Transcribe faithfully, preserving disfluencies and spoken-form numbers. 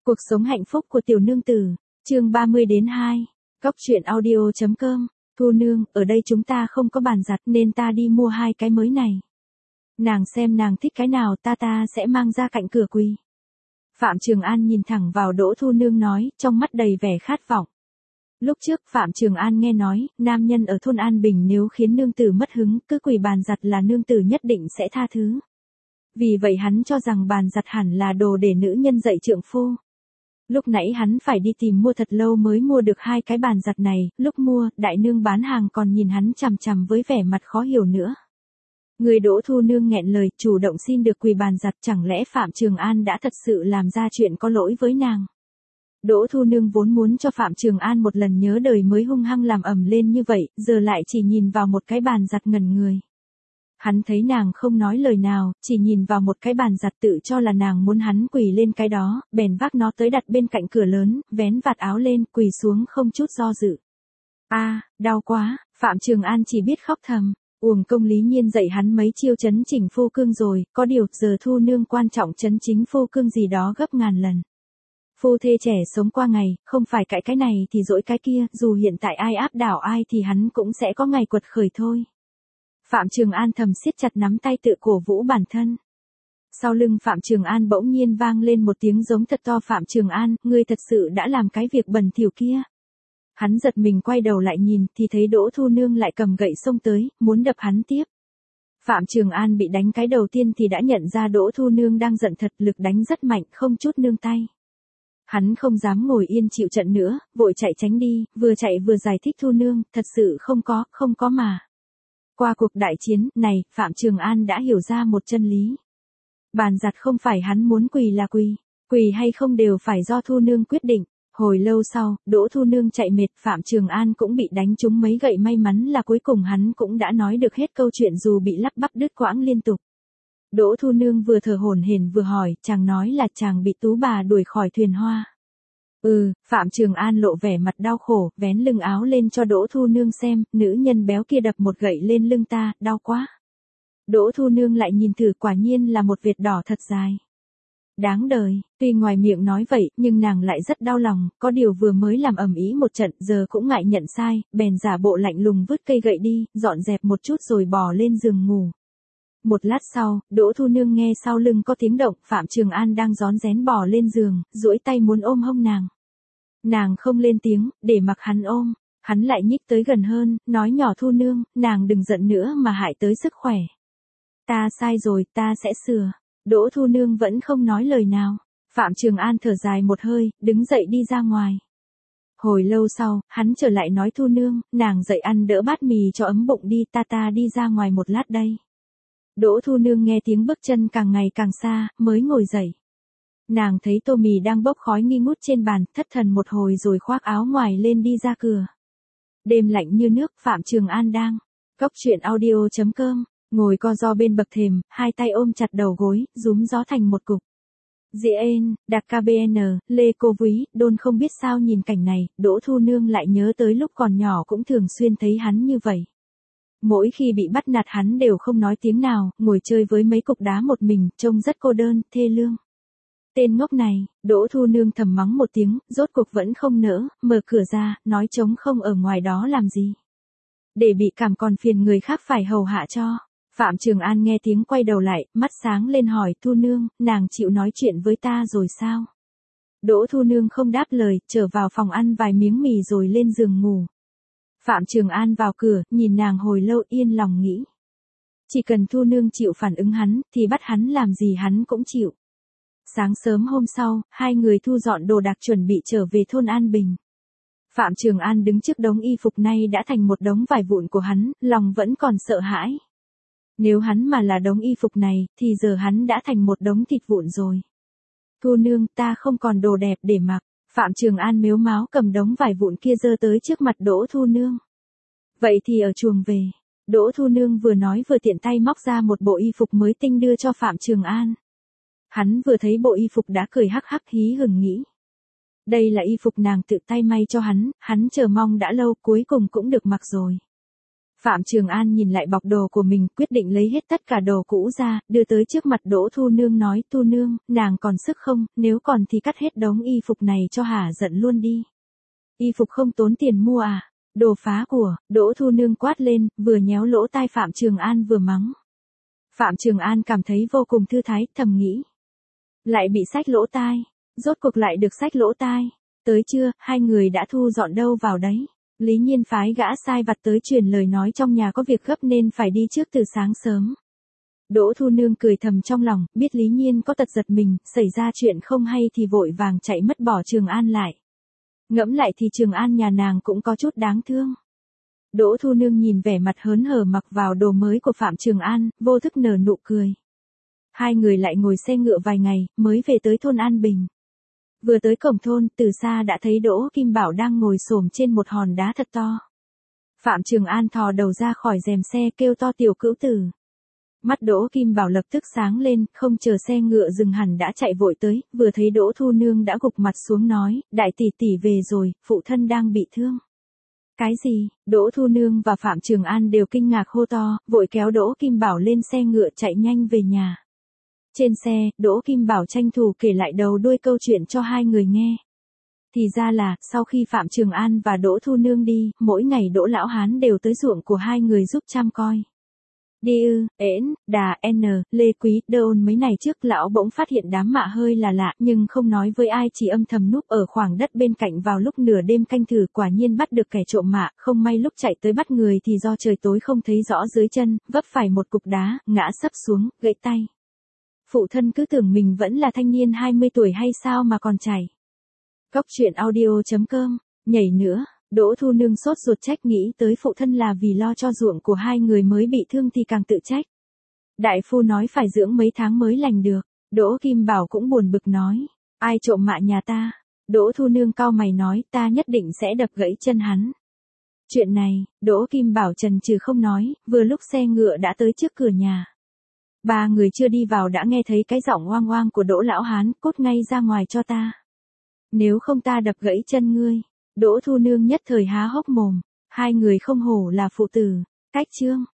Cuộc sống hạnh phúc của tiểu nương tử, chương ba mươi đến hai. Cóc truyện audio chấm com. Thu nương, ở đây chúng ta không có bàn giặt nên ta đi mua hai cái mới này. Nàng xem nàng thích cái nào ta ta sẽ mang ra cạnh cửa quỳ. Phạm Trường An nhìn thẳng vào Đỗ Thu Nương nói, trong mắt đầy vẻ khát vọng. Lúc trước Phạm Trường An nghe nói, nam nhân ở thôn An Bình nếu khiến nương tử mất hứng, cứ quỳ bàn giặt là nương tử nhất định sẽ tha thứ. Vì vậy hắn cho rằng bàn giặt hẳn là đồ để nữ nhân dạy trượng phu. Lúc nãy hắn phải đi tìm mua thật lâu mới mua được hai cái bàn giặt này, lúc mua, đại nương bán hàng còn nhìn hắn chằm chằm với vẻ mặt khó hiểu nữa. Người Đỗ Thu Nương nghẹn lời, chủ động xin được quỳ bàn giặt, chẳng lẽ Phạm Trường An đã thật sự làm ra chuyện có lỗi với nàng. Đỗ Thu Nương vốn muốn cho Phạm Trường An một lần nhớ đời mới hung hăng làm ầm lên như vậy, giờ lại chỉ nhìn vào một cái bàn giặt ngẩn người. Hắn thấy nàng không nói lời nào, chỉ nhìn vào một cái bàn giặt tự cho là nàng muốn hắn quỳ lên cái đó, bèn vác nó tới đặt bên cạnh cửa lớn, vén vạt áo lên, quỳ xuống không chút do dự. A, à, đau quá, Phạm Trường An chỉ biết khóc thầm, uổng công Lý Nhiên dạy hắn mấy chiêu chấn chỉnh phu cương rồi, có điều giờ Thu Nương quan trọng chấn chính phu cương gì đó gấp ngàn lần. Phu thê trẻ sống qua ngày, không phải cãi cái này thì dỗi cái kia, dù hiện tại ai áp đảo ai thì hắn cũng sẽ có ngày quật khởi thôi. Phạm Trường An thầm siết chặt nắm tay tự cổ vũ bản thân. Sau lưng Phạm Trường An bỗng nhiên vang lên một tiếng giống thật to. Phạm Trường An, ngươi thật sự đã làm cái việc bẩn thỉu kia. Hắn giật mình quay đầu lại nhìn thì thấy Đỗ Thu Nương lại cầm gậy xông tới, muốn đập hắn tiếp. Phạm Trường An bị đánh cái đầu tiên thì đã nhận ra Đỗ Thu Nương đang giận thật, lực đánh rất mạnh, không chút nương tay. Hắn không dám ngồi yên chịu trận nữa, vội chạy tránh đi, vừa chạy vừa giải thích Thu Nương, thật sự không có, không có mà. Qua cuộc đại chiến này, Phạm Trường An đã hiểu ra một chân lý. Bàn giặt không phải hắn muốn quỳ là quỳ, quỳ hay không đều phải do Thu Nương quyết định. Hồi lâu sau, Đỗ Thu Nương chạy mệt, Phạm Trường An cũng bị đánh trúng mấy gậy, may mắn là cuối cùng hắn cũng đã nói được hết câu chuyện dù bị lắp bắp đứt quãng liên tục. Đỗ Thu Nương vừa thở hổn hển vừa hỏi, chàng nói là chàng bị tú bà đuổi khỏi thuyền hoa. Ừ, Phạm Trường An lộ vẻ mặt đau khổ, vén lưng áo lên cho Đỗ Thu Nương xem, nữ nhân béo kia đập một gậy lên lưng ta, đau quá. Đỗ Thu Nương lại nhìn thử, quả nhiên là một vệt đỏ thật dài. Đáng đời, tuy ngoài miệng nói vậy, nhưng nàng lại rất đau lòng, có điều vừa mới làm ầm ĩ một trận, giờ cũng ngại nhận sai, bèn giả bộ lạnh lùng vứt cây gậy đi, dọn dẹp một chút rồi bò lên giường ngủ. Một lát sau, Đỗ Thu Nương nghe sau lưng có tiếng động, Phạm Trường An đang rón rén bò lên giường, duỗi tay muốn ôm hông nàng. Nàng không lên tiếng, để mặc hắn ôm, hắn lại nhích tới gần hơn, nói nhỏ Thu Nương, nàng đừng giận nữa mà hại tới sức khỏe. Ta sai rồi, ta sẽ sửa. Đỗ Thu Nương vẫn không nói lời nào. Phạm Trường An thở dài một hơi, đứng dậy đi ra ngoài. Hồi lâu sau, hắn trở lại nói Thu Nương, nàng dậy ăn đỡ bát mì cho ấm bụng đi, ta ta đi ra ngoài một lát đây. Đỗ Thu Nương nghe tiếng bước chân càng ngày càng xa, mới ngồi dậy. Nàng thấy tô mì đang bốc khói nghi ngút trên bàn, thất thần một hồi rồi khoác áo ngoài lên đi ra cửa. Đêm lạnh như nước, Phạm Trường An đang cóc truyện audio chấm com, ngồi co ro bên bậc thềm, hai tay ôm chặt đầu gối, rúm gió thành một cục. Diễn, đặc ca bê en, Lê Cô Vúy, Đôn không biết sao nhìn cảnh này, Đỗ Thu Nương lại nhớ tới lúc còn nhỏ cũng thường xuyên thấy hắn như vậy. Mỗi khi bị bắt nạt hắn đều không nói tiếng nào, ngồi chơi với mấy cục đá một mình, trông rất cô đơn, thê lương. Tên ngốc này, Đỗ Thu Nương thầm mắng một tiếng, rốt cuộc vẫn không nỡ, mở cửa ra, nói trống không ở ngoài đó làm gì. Để bị cảm còn phiền người khác phải hầu hạ cho. Phạm Trường An nghe tiếng quay đầu lại, mắt sáng lên hỏi, Thu Nương, nàng chịu nói chuyện với ta rồi sao? Đỗ Thu Nương không đáp lời, trở vào phòng ăn vài miếng mì rồi lên giường ngủ. Phạm Trường An vào cửa, nhìn nàng hồi lâu yên lòng nghĩ. Chỉ cần Thu Nương chịu phản ứng hắn, thì bắt hắn làm gì hắn cũng chịu. Sáng sớm hôm sau, hai người thu dọn đồ đạc chuẩn bị trở về thôn An Bình. Phạm Trường An đứng trước đống y phục nay đã thành một đống vải vụn của hắn, lòng vẫn còn sợ hãi. Nếu hắn mà là đống y phục này, thì giờ hắn đã thành một đống thịt vụn rồi. Thu Nương, ta không còn đồ đẹp để mặc. Phạm Trường An mếu máo cầm đống vải vụn kia giơ tới trước mặt Đỗ Thu Nương. Vậy thì ở chuồng về. Đỗ Thu Nương vừa nói vừa tiện tay móc ra một bộ y phục mới tinh đưa cho Phạm Trường An. Hắn vừa thấy bộ y phục đã cười hắc hắc hí hửng nghĩ. Đây là y phục nàng tự tay may cho hắn, hắn chờ mong đã lâu cuối cùng cũng được mặc rồi. Phạm Trường An nhìn lại bọc đồ của mình, quyết định lấy hết tất cả đồ cũ ra, đưa tới trước mặt Đỗ Thu Nương nói, Thu Nương, nàng còn sức không, nếu còn thì cắt hết đống y phục này cho hả giận luôn đi. Y phục không tốn tiền mua à? Đồ phá của, Đỗ Thu Nương quát lên, vừa nhéo lỗ tai Phạm Trường An vừa mắng. Phạm Trường An cảm thấy vô cùng thư thái, thầm nghĩ. Lại bị xách lỗ tai, rốt cuộc lại được xách lỗ tai. Tới trưa, hai người đã thu dọn đâu vào đấy. Lý Nhiên phái gã sai vặt tới truyền lời nói trong nhà có việc gấp nên phải đi trước từ sáng sớm. Đỗ Thu Nương cười thầm trong lòng, biết Lý Nhiên có tật giật mình, xảy ra chuyện không hay thì vội vàng chạy mất bỏ Trường An lại. Ngẫm lại thì Trường An nhà nàng cũng có chút đáng thương. Đỗ Thu Nương nhìn vẻ mặt hớn hở mặc vào đồ mới của Phạm Trường An, vô thức nở nụ cười. Hai người lại ngồi xe ngựa vài ngày, mới về tới thôn An Bình. Vừa tới cổng thôn, từ xa đã thấy Đỗ Kim Bảo đang ngồi xổm trên một hòn đá thật to. Phạm Trường An thò đầu ra khỏi rèm xe kêu to tiểu cữu tử. Mắt Đỗ Kim Bảo lập tức sáng lên, không chờ xe ngựa dừng hẳn đã chạy vội tới, vừa thấy Đỗ Thu Nương đã gục mặt xuống nói, đại tỷ tỷ về rồi, phụ thân đang bị thương. Cái gì? Đỗ Thu Nương và Phạm Trường An đều kinh ngạc hô to, vội kéo Đỗ Kim Bảo lên xe ngựa chạy nhanh về nhà. Trên xe, Đỗ Kim Bảo tranh thủ kể lại đầu đuôi câu chuyện cho hai người nghe. Thì ra là, sau khi Phạm Trường An và Đỗ Thu Nương đi, mỗi ngày Đỗ Lão Hán đều tới ruộng của hai người giúp chăm coi. Đi ư, ễn, đà, n, lê quý, đôn mấy ngày trước lão bỗng phát hiện đám mạ hơi là lạ nhưng không nói với ai chỉ âm thầm núp ở khoảng đất bên cạnh vào lúc nửa đêm canh thử quả nhiên bắt được kẻ trộm mạ, không may lúc chạy tới bắt người thì do trời tối không thấy rõ dưới chân, vấp phải một cục đá, ngã sấp xuống, gãy tay. Phụ thân cứ tưởng mình vẫn là thanh niên hai mươi tuổi hay sao mà còn chảy. Cóc truyện audio chấm com, nhảy nữa. Đỗ Thu Nương sốt ruột trách nghĩ tới phụ thân là vì lo cho ruộng của hai người mới bị thương thì càng tự trách. Đại phu nói phải dưỡng mấy tháng mới lành được. Đỗ Kim Bảo cũng buồn bực nói. Ai trộm mạ nhà ta? Đỗ Thu Nương cau mày nói ta nhất định sẽ đập gãy chân hắn. Chuyện này, Đỗ Kim Bảo chần chừ không nói, vừa lúc xe ngựa đã tới trước cửa nhà. Ba người chưa đi vào đã nghe thấy cái giọng oang oang của Đỗ Lão Hán, cút ngay ra ngoài cho ta. Nếu không ta đập gãy chân ngươi. Đỗ Thu Nương nhất thời há hốc mồm, hai người không hổ là phụ tử, cách chương.